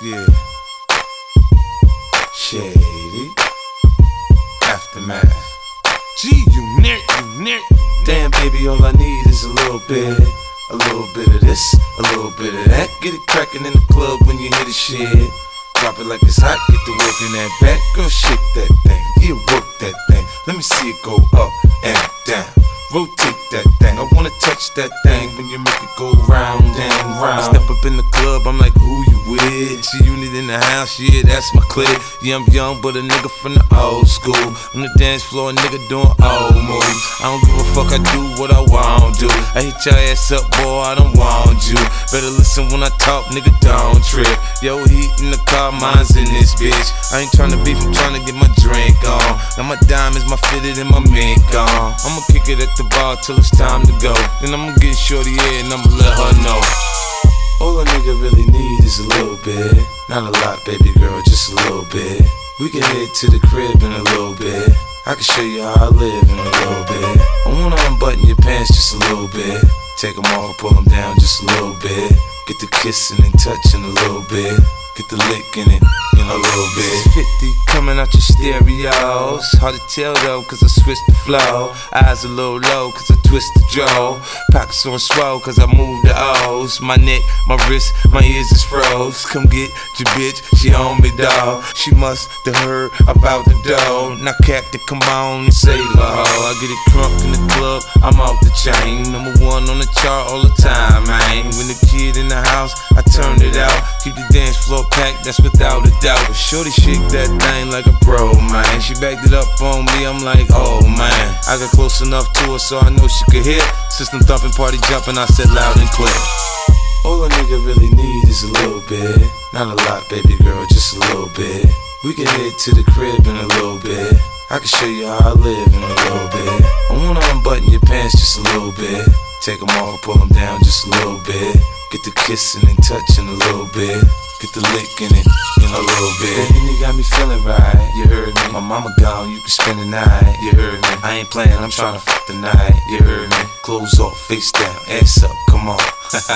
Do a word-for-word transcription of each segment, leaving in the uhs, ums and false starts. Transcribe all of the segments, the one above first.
Yeah. Shady. Aftermath. G unit, unit. Damn, baby, all I need is a little bit. A little bit of this, a little bit of that. Get it crackin' in the club when you hear the shit. Drop it like it's hot, get the work in that back. Girl, shake that thing, yeah, work that thing. Let me see it go up and down. Rotate that thing, I wanna touch that thing when you make it go round and round. I step up in the club, I'm like, who you with? She unit in the house, yeah, that's my clique. Yeah, I'm young, but a nigga from the old school. On the dance floor, a nigga doing old moves. I don't give a fuck, I do what I want to. I hit your ass up, boy, I don't want you. Better listen when I talk, nigga, don't trip. Yo, heat in the car, mine's in this bitch. I ain't tryna beef, I'm tryna get my drink on. Now my diamonds, my fitted, and my mink on. I'ma kick it at the bar till it's time to go. Then I'ma get shorty here and I'ma let her know. All a nigga really need is a little bit. Not a lot, baby girl, just a little bit. We can head to the crib in a little bit. I can show you how I live in a little bit. I wanna unbutton your pants just a little bit. Take them off, pull them down just a little bit. Get the kissing and touching a little bit. Get the licking it in a little bit. fifty coming out your stereos. Hard to tell though, cause I switched the flow. Eyes a little low, cause I twist the jaw. Pockets on swole, cause I move the O's. My neck, my wrist, my ears is froze. Come get your bitch, she on me, dawg. She must have heard about the dough. Now Captain, come on and save her hoe. I get it crunk in the club, I'm off the chain. Number one on the chart all the time, man. When the kid in the house, I turned it out. Keep the dance floor packed, that's without a doubt. But shorty shake that thing like a pro, man. She backed it up on me, I'm like, oh man. I got close enough to her so I know she could hear. System thumping, party jumping, I said loud and clear. All a nigga really need is a little bit. Not a lot, baby girl, just a little bit. We can head to the crib in a little bit. I can show you how I live in a little bit. I wanna unbutton your pants just a little bit. Take them off, pull them down just a little bit. Get the kissing and touching a little bit. Get the licking it in a little bit. Baby, you got me feeling right, you heard me. My mama gone, you can spend the night, you heard me. I ain't playing, I'm tryna fuck the night, you heard me. Clothes off, face down, ass up, come on.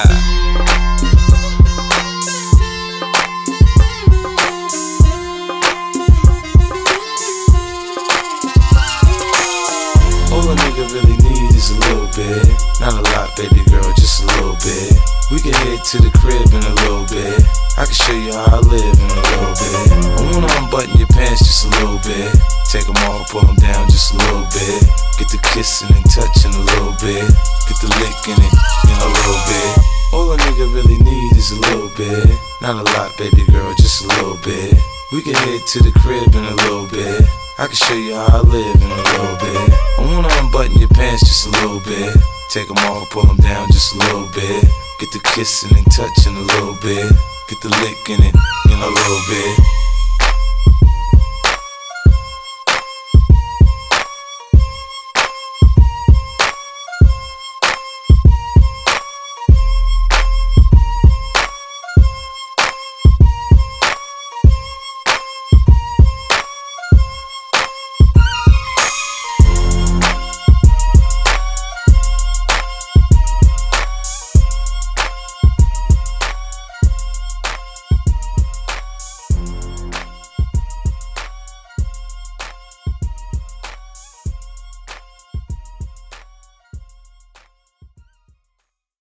All a nigga really need is a little bit. Not a lot, baby girl, just a little bit. We can head to the crib in a little bit. I can show you how I live in a little bit. I wanna unbutton your pants just a little bit. Take them off, pull them down just a little bit. Get the kissing and touching a little bit. Get the licking it in a little bit. All a nigga really need is a little bit. Not a lot, baby girl, just a little bit. We can head to the crib in a little bit. I can show you how I live in a little bit. I wanna unbutton your pants just a little bit. Take them off, pull them down just a little bit. Get the kissing and touching a little bit. Get the licking it in a little bit.